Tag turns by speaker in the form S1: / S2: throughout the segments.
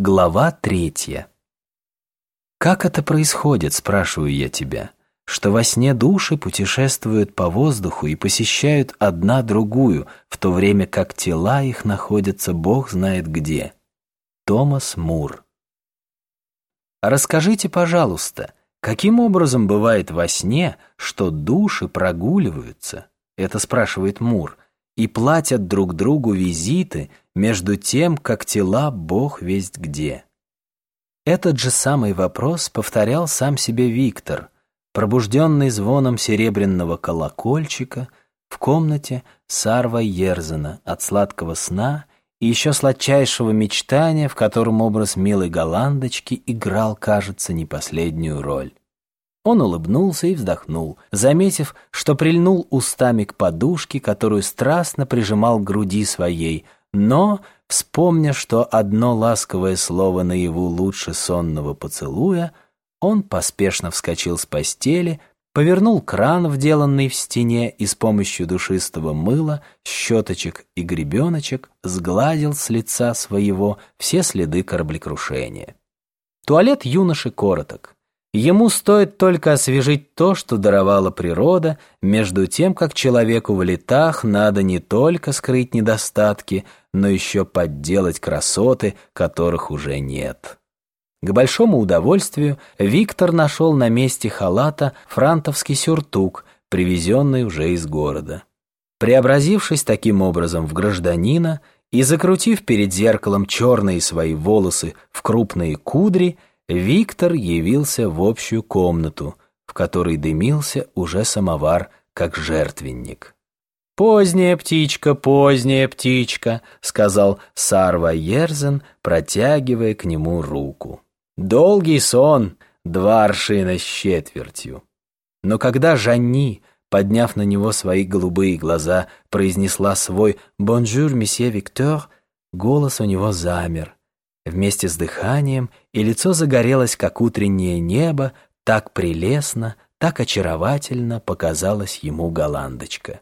S1: Глава 3. Как это происходит, спрашиваю я тебя, что во сне души путешествуют по воздуху и посещают одна другую, в то время как тела их находятся Бог знает где? Томас Мур. Расскажите, пожалуйста, каким образом бывает во сне, что души прогуливаются, это спрашивает Мур, и платят друг другу визиты между тем, как тела Бог весть где? Этот же самый вопрос повторял сам себе Виктор, пробужденный звоном серебряного колокольчика в комнате Сарва Йерзена от сладкого сна и еще сладчайшего мечтания, в котором образ милой голландочки играл, кажется, не последнюю роль. Он улыбнулся и вздохнул, заметив, что прильнул устами к подушке, которую страстно прижимал к груди своей, но, вспомня, что одно ласковое слово наяву лучше сонного поцелуя, он поспешно вскочил с постели, повернул кран, вделанный в стене, и с помощью душистого мыла, щеточек и гребеночек сгладил с лица своего все следы кораблекрушения. Туалет юноши короток. Ему стоит только освежить то, что даровала природа, между тем, как человеку в летах надо не только скрыть недостатки, но еще подделать красоты, которых уже нет. К большому удовольствию Виктор нашел на месте халата франтовский сюртук, привезенный уже из города. Преобразившись таким образом в гражданина и закрутив перед зеркалом черные свои волосы в крупные кудри, Виктор явился в общую комнату, в которой дымился уже самовар, как жертвенник. поздняя птичка», — сказал Сарва Йерзен, протягивая к нему руку. «Долгий сон, 2 аршина с четвертью». Но когда Жанни, подняв на него свои голубые глаза, произнесла свой «Бонжур, месье Виктор», голос у него замер. Вместе с дыханием, и лицо загорелось, как утреннее небо, так прелестно, так очаровательно показалась ему голландочка.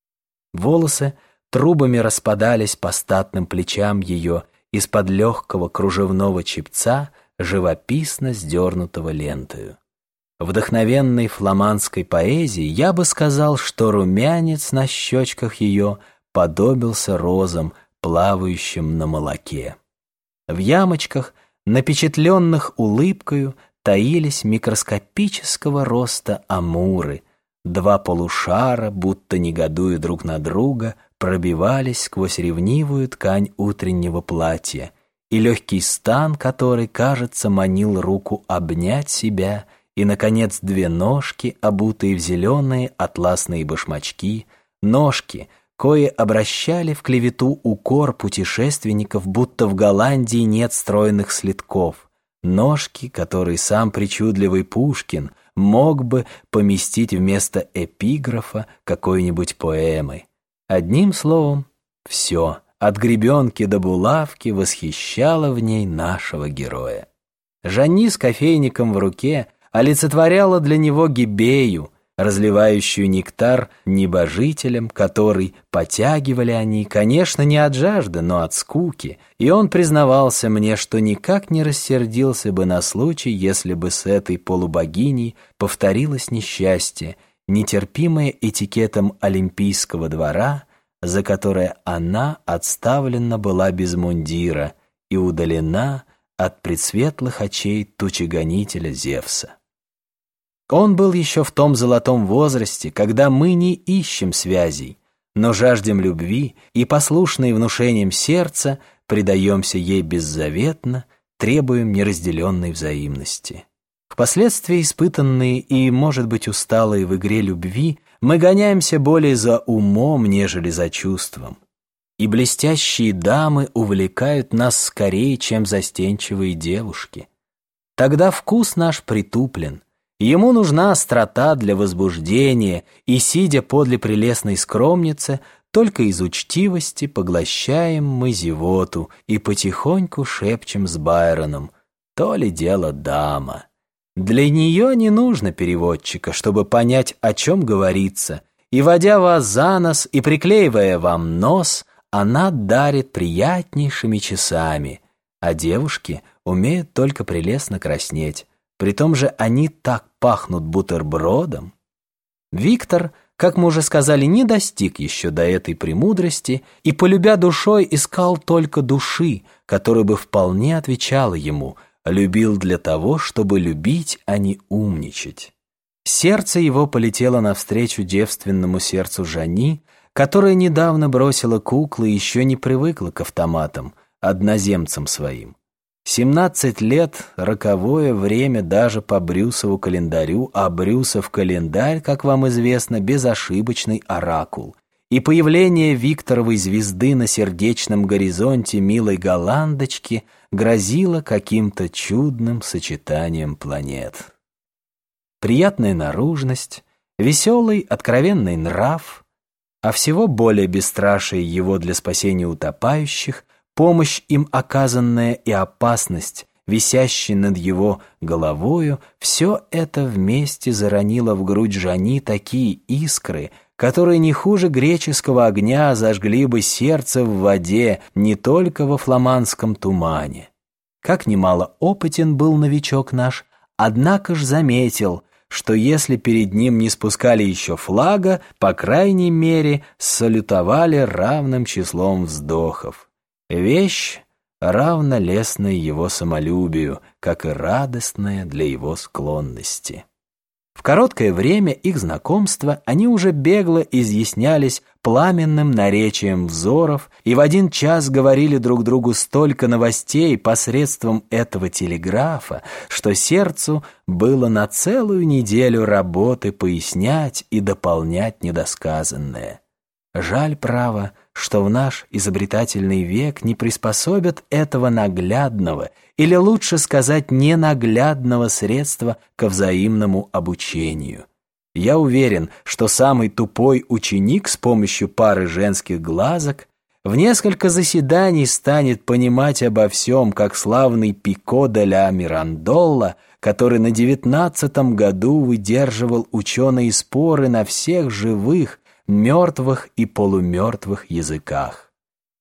S1: Волосы трубами распадались по статным плечам ее из-под легкого кружевного чепца, живописно сдернутого лентою. Вдохновенной фламандской поэзии я бы сказал, что румянец на щечках ее подобился розам, плавающим на молоке. В ямочках, напечатленных улыбкою, таились микроскопического роста амуры. 2 полушара, будто негодуя друг на друга, пробивались сквозь ревнивую ткань утреннего платья, и легкий стан, который, кажется, манил руку обнять себя, и, наконец, 2 ножки, обутые в зеленые атласные башмачки, ножки, кои обращали в клевету укор путешественников, будто в Голландии нет стройных следков, ножки, которые сам причудливый Пушкин мог бы поместить вместо эпиграфа какой-нибудь поэмы. Одним словом, все, от гребенки до булавки, восхищало в ней нашего героя. Жанни с кофейником в руке олицетворяла для него Гибею, разливающую нектар небожителям, который потягивали они, конечно, не от жажды, но от скуки, и он признавался мне, что никак не рассердился бы на случай, если бы с этой полубогиней повторилось несчастье, нетерпимое этикетом Олимпийского двора, за которое она отставлена была без мундира и удалена от предсветлых очей тучегонителя Зевса. Он был еще в том золотом возрасте, когда мы не ищем связей, но жаждем любви и, послушные внушениям сердца, предаемся ей беззаветно, требуем неразделенной взаимности. Впоследствии испытанные и, может быть, усталые в игре любви, мы гоняемся более за умом, нежели за чувством. И блестящие дамы увлекают нас скорее, чем застенчивые девушки. Тогда вкус наш притуплен. Ему нужна острота для возбуждения, и, сидя подле прелестной скромницы, только из учтивости поглощаем мы зевоту и потихоньку шепчем с Байроном: то ли дело дама. Для нее не нужно переводчика, чтобы понять, о чем говорится, и, водя вас за нос и приклеивая вам нос, она дарит приятнейшими часами. а девушки умеют только прелестно краснеть. При том же они так пахнут бутербродом. Виктор, как мы уже сказали, не достиг еще до этой премудрости и, полюбя душой, искал только души, которая бы вполне отвечала ему, любил для того, чтобы любить, а не умничать. Сердце его полетело навстречу девственному сердцу Жани, которая недавно бросила куклы и еще не привыкла к автоматам, одноземцам своим. 17 лет — роковое время даже по Брюсову календарю, а Брюсов календарь, как вам известно, безошибочный оракул. И появление Викторовой звезды на сердечном горизонте милой голландочки грозило каким-то чудным сочетанием планет. Приятная наружность, веселый, откровенный нрав, а всего более бесстрашие его для спасения утопающих, помощь им оказанная и опасность, висящая над его головою, все это вместе заронило в грудь Жани такие искры, которые не хуже греческого огня зажгли бы сердце в воде не только во фламандском тумане. Как немало опытен был новичок наш, однако ж заметил, что если перед ним не спускали еще флага, по крайней мере, салютовали равным числом вздохов. Вещь, равно лестная его самолюбию, как и радостная для его склонности. В короткое время их знакомства они уже бегло изъяснялись пламенным наречием взоров и в один час говорили друг другу столько новостей посредством этого телеграфа, что сердцу было на целую неделю работы пояснять и дополнять недосказанное. Жаль, право, что в наш изобретательный век не приспособят этого наглядного, или лучше сказать ненаглядного средства ко взаимному обучению. Я уверен, что самый тупой ученик с помощью пары женских глазок в несколько заседаний станет понимать обо всем, как славный Пико де ля Мирандолла, который на 19-м году выдерживал ученые споры на всех живых, мертвых и полумертвых языках.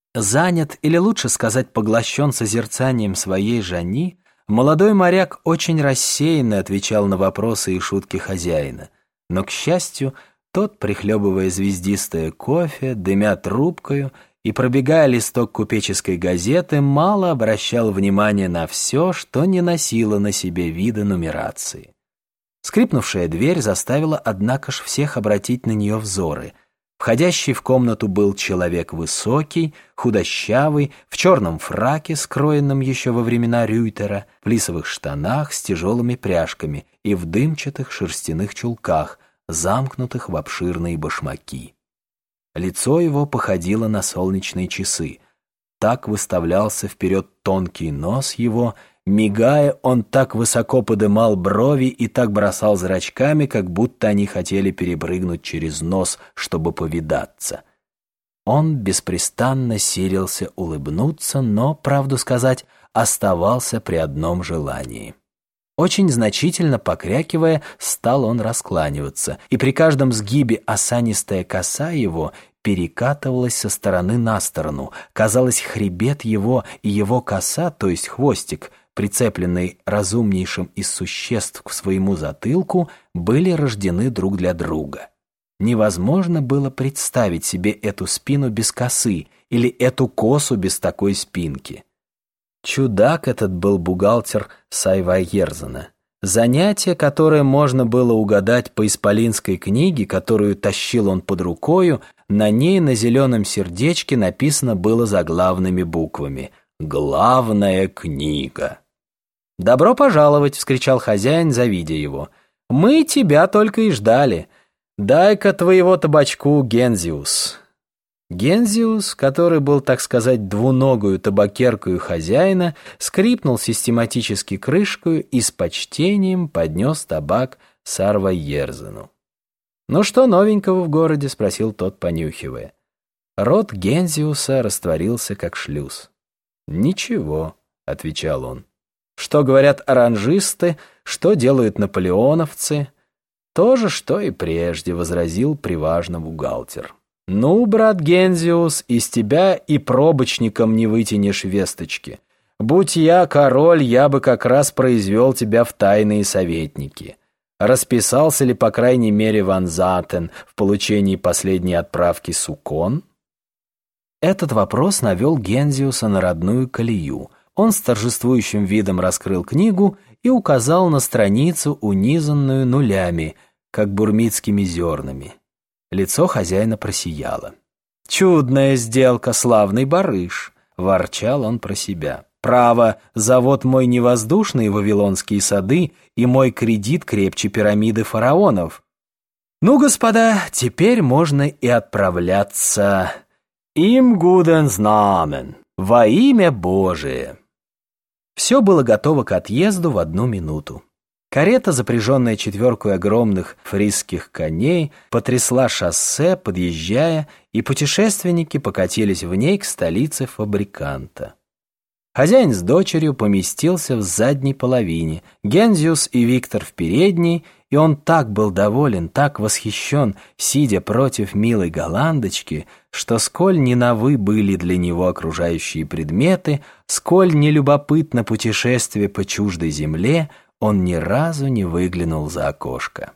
S1: Занят, или лучше сказать, поглощен созерцанием своей Жани, молодой моряк очень рассеянно отвечал на вопросы и шутки хозяина. Но, к счастью, тот, прихлебывая звездистое кофе, дымя трубкою и пробегая листок купеческой газеты, мало обращал внимания на все, что не носило на себе вида нумерации. Скрипнувшая дверь заставила, однако ж, всех обратить на нее взоры. Входящий в комнату был человек высокий, худощавый, в черном фраке, скроенном еще во времена Рюйтера, в плисовых штанах с тяжелыми пряжками и в дымчатых шерстяных чулках, замкнутых в обширные башмаки. Лицо его походило на солнечные часы. Так выставлялся вперед тонкий нос его. Мигая, он так высоко подымал брови и так бросал зрачками, как будто они хотели перепрыгнуть через нос, чтобы повидаться. Он беспрестанно силился улыбнуться, но, правду сказать, оставался при одном желании. Очень значительно покрякивая, стал он раскланиваться, и при каждом сгибе осанистая коса его перекатывалась со стороны на сторону. Казалось, хребет его и его коса, то есть хвостик, прицепленный разумнейшим из существ к своему затылку, были рождены друг для друга. Невозможно было представить себе эту спину без косы или эту косу без такой спинки. Чудак этот был бухгалтер Сайвайерзена. Занятие, которое можно было угадать по исполинской книге, которую тащил он под рукою, на ней на зеленом сердечке написано было заглавными буквами «Главная книга». «Добро пожаловать!» — вскричал хозяин, завидя его. «Мы тебя только и ждали. Дай-ка твоего табачку, Гензиус». Гензиус, который был, так сказать, двуногую табакеркою хозяина, скрипнул систематически крышкою и с почтением поднес табак Сайвайерзену. «Ну что новенького в городе?» — спросил тот, понюхивая. Рот Гензиуса растворился, как шлюз. «Ничего», — отвечал он. «Что говорят оранжисты, что делают наполеоновцы?» «То же, что и прежде», — возразил приважно бухгалтер. «Ну, брат Гензиус, из тебя и пробочником не вытянешь весточки. Будь я король, я бы как раз произвел тебя в тайные советники. Расписался ли, по крайней мере, Ван Затен в получении последней отправки Сукон?» Этот вопрос навел Гензиуса на родную колею. Он с торжествующим видом раскрыл книгу и указал на страницу, унизанную нулями, как бурмитскими зернами. Лицо хозяина просияло. «Чудная сделка, славный барыш!» — ворчал он про себя. «Право, завод мой не воздушные вавилонские сады, и мой кредит крепче пирамиды фараонов. Ну, господа, теперь можно и отправляться. Им гуден знамен, во имя Божие». Все было готово к отъезду в 1 минуту. Карета, запряженная 4 огромных фрисских коней, потрясла шоссе, подъезжая, и путешественники покатились в ней к столице фабриканта. Хозяин с дочерью поместился в задней половине, Гензиус и Виктор в передней, и он так был доволен, так восхищен, сидя против милой голландочки, что сколь не новы были для него окружающие предметы, сколь нелюбопытно путешествие по чуждой земле, он ни разу не выглянул за окошко.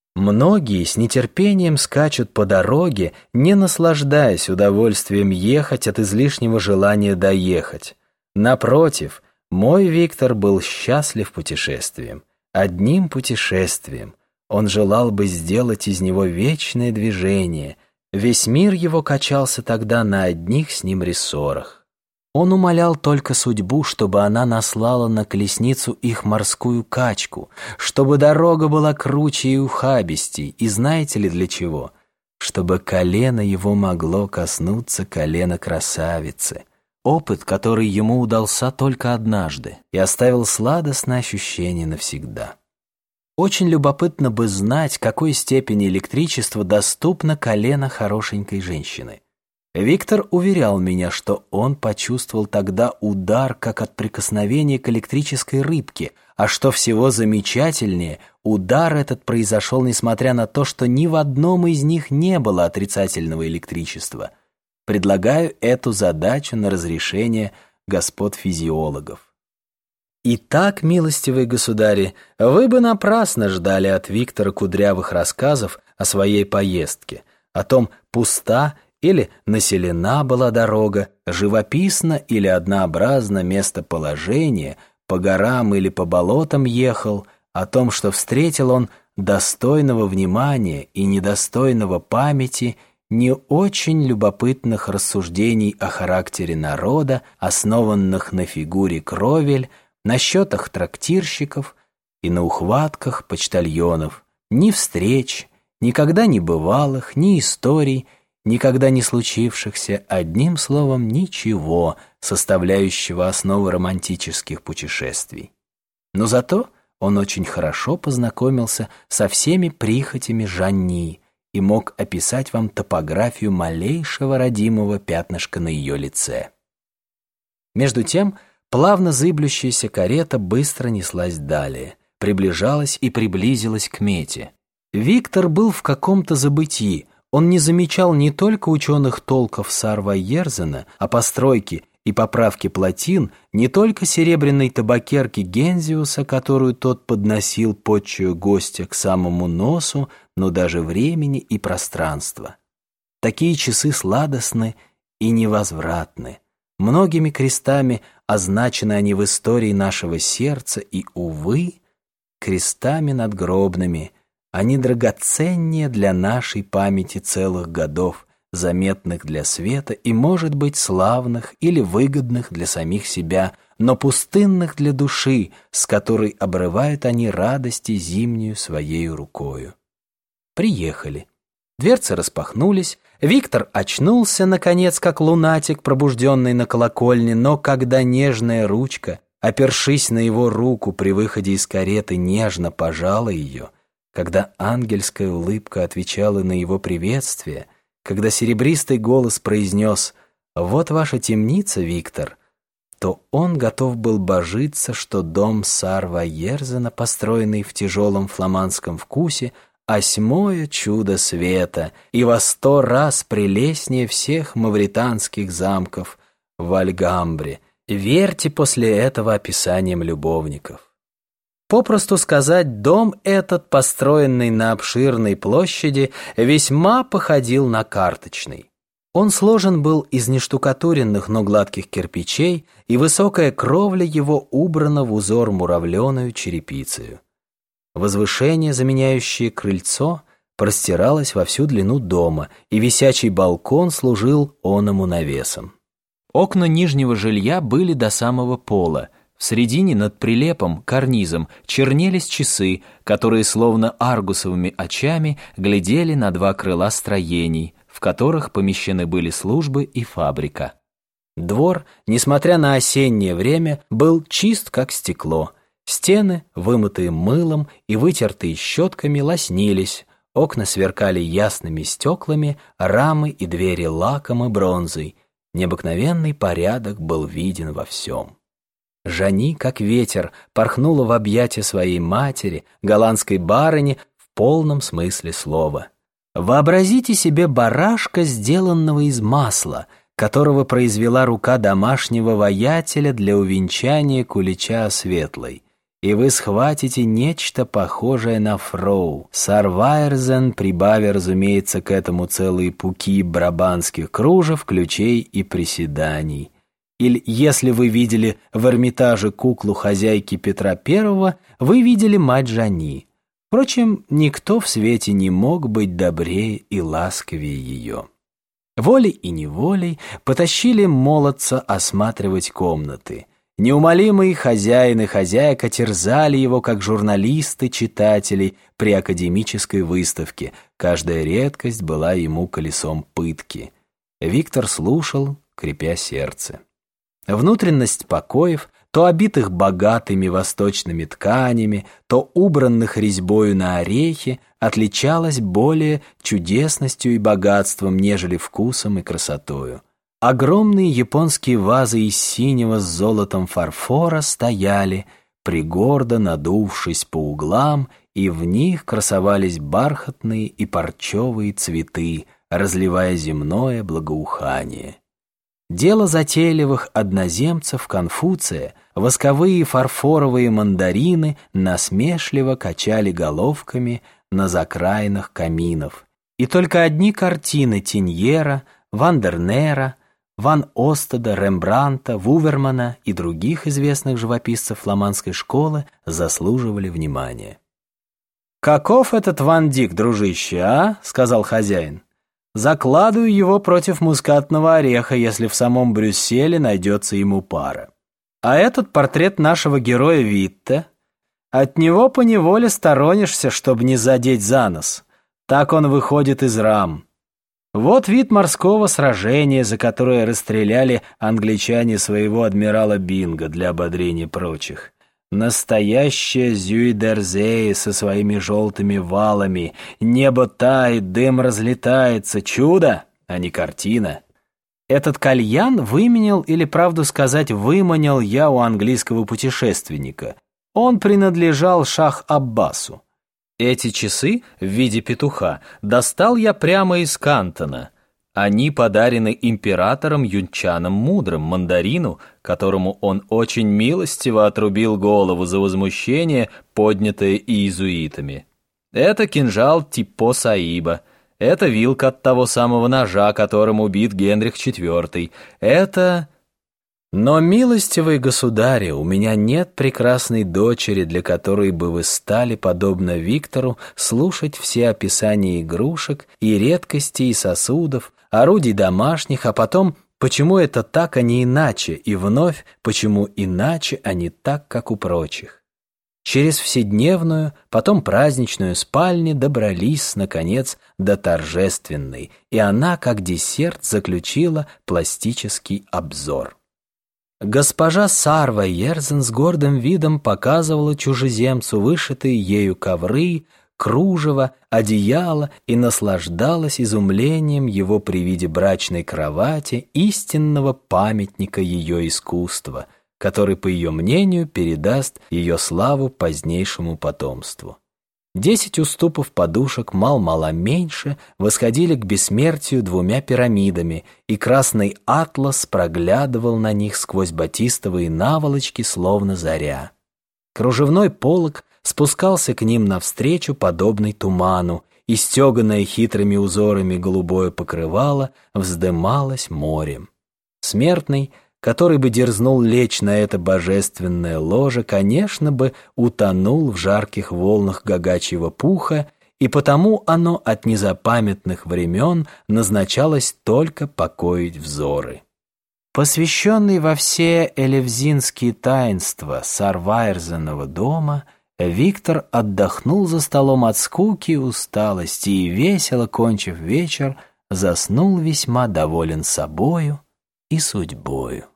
S1: Многие с нетерпением скачут по дороге, не наслаждаясь удовольствием ехать от излишнего желания доехать. Напротив, мой Виктор был счастлив путешествием. Одним путешествием. Он желал бы сделать из него вечное движение. Весь мир его качался тогда на одних с ним рессорах. Он умолял только судьбу, чтобы она наслала на колесницу их морскую качку, чтобы дорога была круче и ухабистей, и знаете ли для чего? Чтобы колено его могло коснуться колена красавицы. Опыт, который ему удался только однажды и оставил сладостное ощущение навсегда. Очень любопытно бы знать, какой степени электричества доступно колено хорошенькой женщины. Виктор уверял меня, что он почувствовал тогда удар, как от прикосновения к электрической рыбке, а что всего замечательнее, удар этот произошел несмотря на то, что ни в одном из них не было отрицательного электричества. Предлагаю эту задачу на разрешение господ физиологов. Итак, милостивые государи, вы бы напрасно ждали от Виктора кудрявых рассказов о своей поездке, о том, пуста или населена была дорога, живописно или однообразно местоположение, по горам или по болотам ехал, о том, что встретил он достойного внимания и недостойного памяти, не очень любопытных рассуждений о характере народа, основанных на фигуре кровель, на счетах трактирщиков и на ухватках почтальонов, ни встреч, никогда не бывалых, ни историй, никогда не случившихся, одним словом, ничего, составляющего основу романтических путешествий. Но зато он очень хорошо познакомился со всеми прихотями Жанни и мог описать вам топографию малейшего родимого пятнышка на ее лице. Между тем, плавно зыблющаяся карета быстро неслась далее, приближалась и приблизилась к мете. Виктор был в каком-то забытии, он не замечал не только ученых толков Сарва-Ерзена о постройке и поправке плотин, не только серебряной табакерки Гензиуса, которую тот подносил подчую гостя к самому носу, но даже времени и пространства. Такие часы сладостны и невозвратны. Многими крестами означены они в истории нашего сердца и, увы, крестами надгробными. Они драгоценнее для нашей памяти целых годов, заметных для света и, может быть, славных или выгодных для самих себя, но пустынных для души, с которой обрывают они радости зимнюю своей рукою. Приехали. Дверцы распахнулись, Виктор очнулся, наконец, как лунатик, пробужденный на колокольне, но когда нежная ручка, опершись на его руку при выходе из кареты, нежно пожала ее, когда ангельская улыбка отвечала на его приветствие, когда серебристый голос произнес «Вот ваша темница, Виктор», то он готов был божиться, что дом Сарва-Ерзена, построенный в тяжелом фламандском вкусе, осьмое чудо света и во 100 раз прелестнее всех мавританских замков в Альгамбре, Верьте после этого описаниям любовников. Попросту сказать, дом этот, построенный на обширной площади, весьма походил на карточный. Он сложен был из нештукатуренных, но гладких кирпичей, и высокая кровля его убрана в узор муравленую черепицею. Возвышение, заменяющее крыльцо, простиралось во всю длину дома, и висячий балкон служил оному навесом. Окна нижнего жилья были до самого пола. В середине над прилепом, карнизом, чернелись часы, которые словно аргусовыми очами глядели на два крыла строений, в которых помещены были службы и фабрика. Двор, несмотря на осеннее время, был чист, как стекло. Стены, вымытые мылом и вытертые щетками, лоснились, окна сверкали ясными стеклами, рамы и двери лаком и бронзой. Необыкновенный порядок был виден во всем. Жани, как ветер, порхнула в объятия своей матери, голландской барыни, в полном смысле слова. Вообразите себе барашка, сделанного из масла, которого произвела рука домашнего воятеля для увенчания кулича светлой, и вы схватите нечто похожее на фроу. Сарвайрзен, прибавя, разумеется, к этому целые пуки брабанских кружев, ключей и приседаний. Или, если вы видели в Эрмитаже куклу хозяйки Петра I, вы видели мать Жани. Впрочем, никто в свете не мог быть добрее и ласковее ее. Волей и неволей потащили молодца осматривать комнаты. Неумолимые хозяин и хозяйка терзали его, как журналисты читателей при академической выставке. Каждая редкость была ему колесом пытки. Виктор слушал, крепя сердце. Внутренность покоев, то обитых богатыми восточными тканями, то убранных резьбою на орехи, отличалась более чудесностью и богатством, нежели вкусом и красотою. Огромные японские вазы из синего с золотом фарфора стояли, пригордо надувшись по углам, и в них красовались бархатные и парчевые цветы, разливая земное благоухание. Дело затейливых одноземцев Конфуция, восковые фарфоровые мандарины насмешливо качали головками на закраинах каминов. И только одни картины Тиньера, Вандернера, Ван Остада, Рембрандта, Вувермана и других известных живописцев фламандской школы заслуживали внимания. «Каков этот Ван Дик, дружище, а?» — сказал хозяин. «Закладываю его против мускатного ореха, если в самом Брюсселе найдется ему пара. А этот портрет нашего героя Витте, от него поневоле сторонишься, чтобы не задеть за нос. Так он выходит из рам. Вот вид морского сражения, за которое расстреляли англичане своего адмирала Бинга для ободрения прочих. Настоящая Зюйдерзее со своими желтыми валами. Небо тает, дым разлетается. Чудо, а не картина. Этот кальян выменял, или, правду сказать, выманил я у английского путешественника. Он принадлежал Шах-Аббасу. Эти часы в виде петуха достал я прямо из Кантона. Они подарены императором Юнчаном Мудрым, мандарину, которому он очень милостиво отрубил голову за возмущение, поднятое иезуитами. Это кинжал Типпо Саиба, это вилка от того самого ножа, которым убит Генрих IV, это... Но, милостивый государь, у меня нет прекрасной дочери, для которой бы вы стали, подобно Виктору, слушать все описания игрушек и редкостей и сосудов, орудий домашних, а потом, почему это так, а не иначе, и вновь, почему иначе, а не так, как у прочих. Через вседневную, потом праздничную спальни добрались, наконец, до торжественной, и она, как десерт, заключила пластический обзор. Госпожа Сарвайерзен с гордым видом показывала чужеземцу вышитые ею ковры, кружево, одеяло и наслаждалась изумлением его при виде брачной кровати, истинного памятника ее искусства, который, по ее мнению, передаст ее славу позднейшему потомству. 10 уступов подушек мал-мало меньше восходили к бессмертию 2 пирамидами, и красный атлас проглядывал на них сквозь батистовые наволочки, словно заря. Кружевной полог спускался к ним навстречу, подобный туману, и стеганое хитрыми узорами голубое покрывало вздымалось морем. Смертный, который бы дерзнул лечь на это божественное ложе, конечно бы утонул в жарких волнах гагачьего пуха, и потому оно от незапамятных времен назначалось только покоить взоры. Посвященный во все элевзинские таинства Сарвайрзенова дома, Виктор отдохнул за столом от скуки и усталости и, весело кончив вечер, заснул весьма доволен собою и судьбою.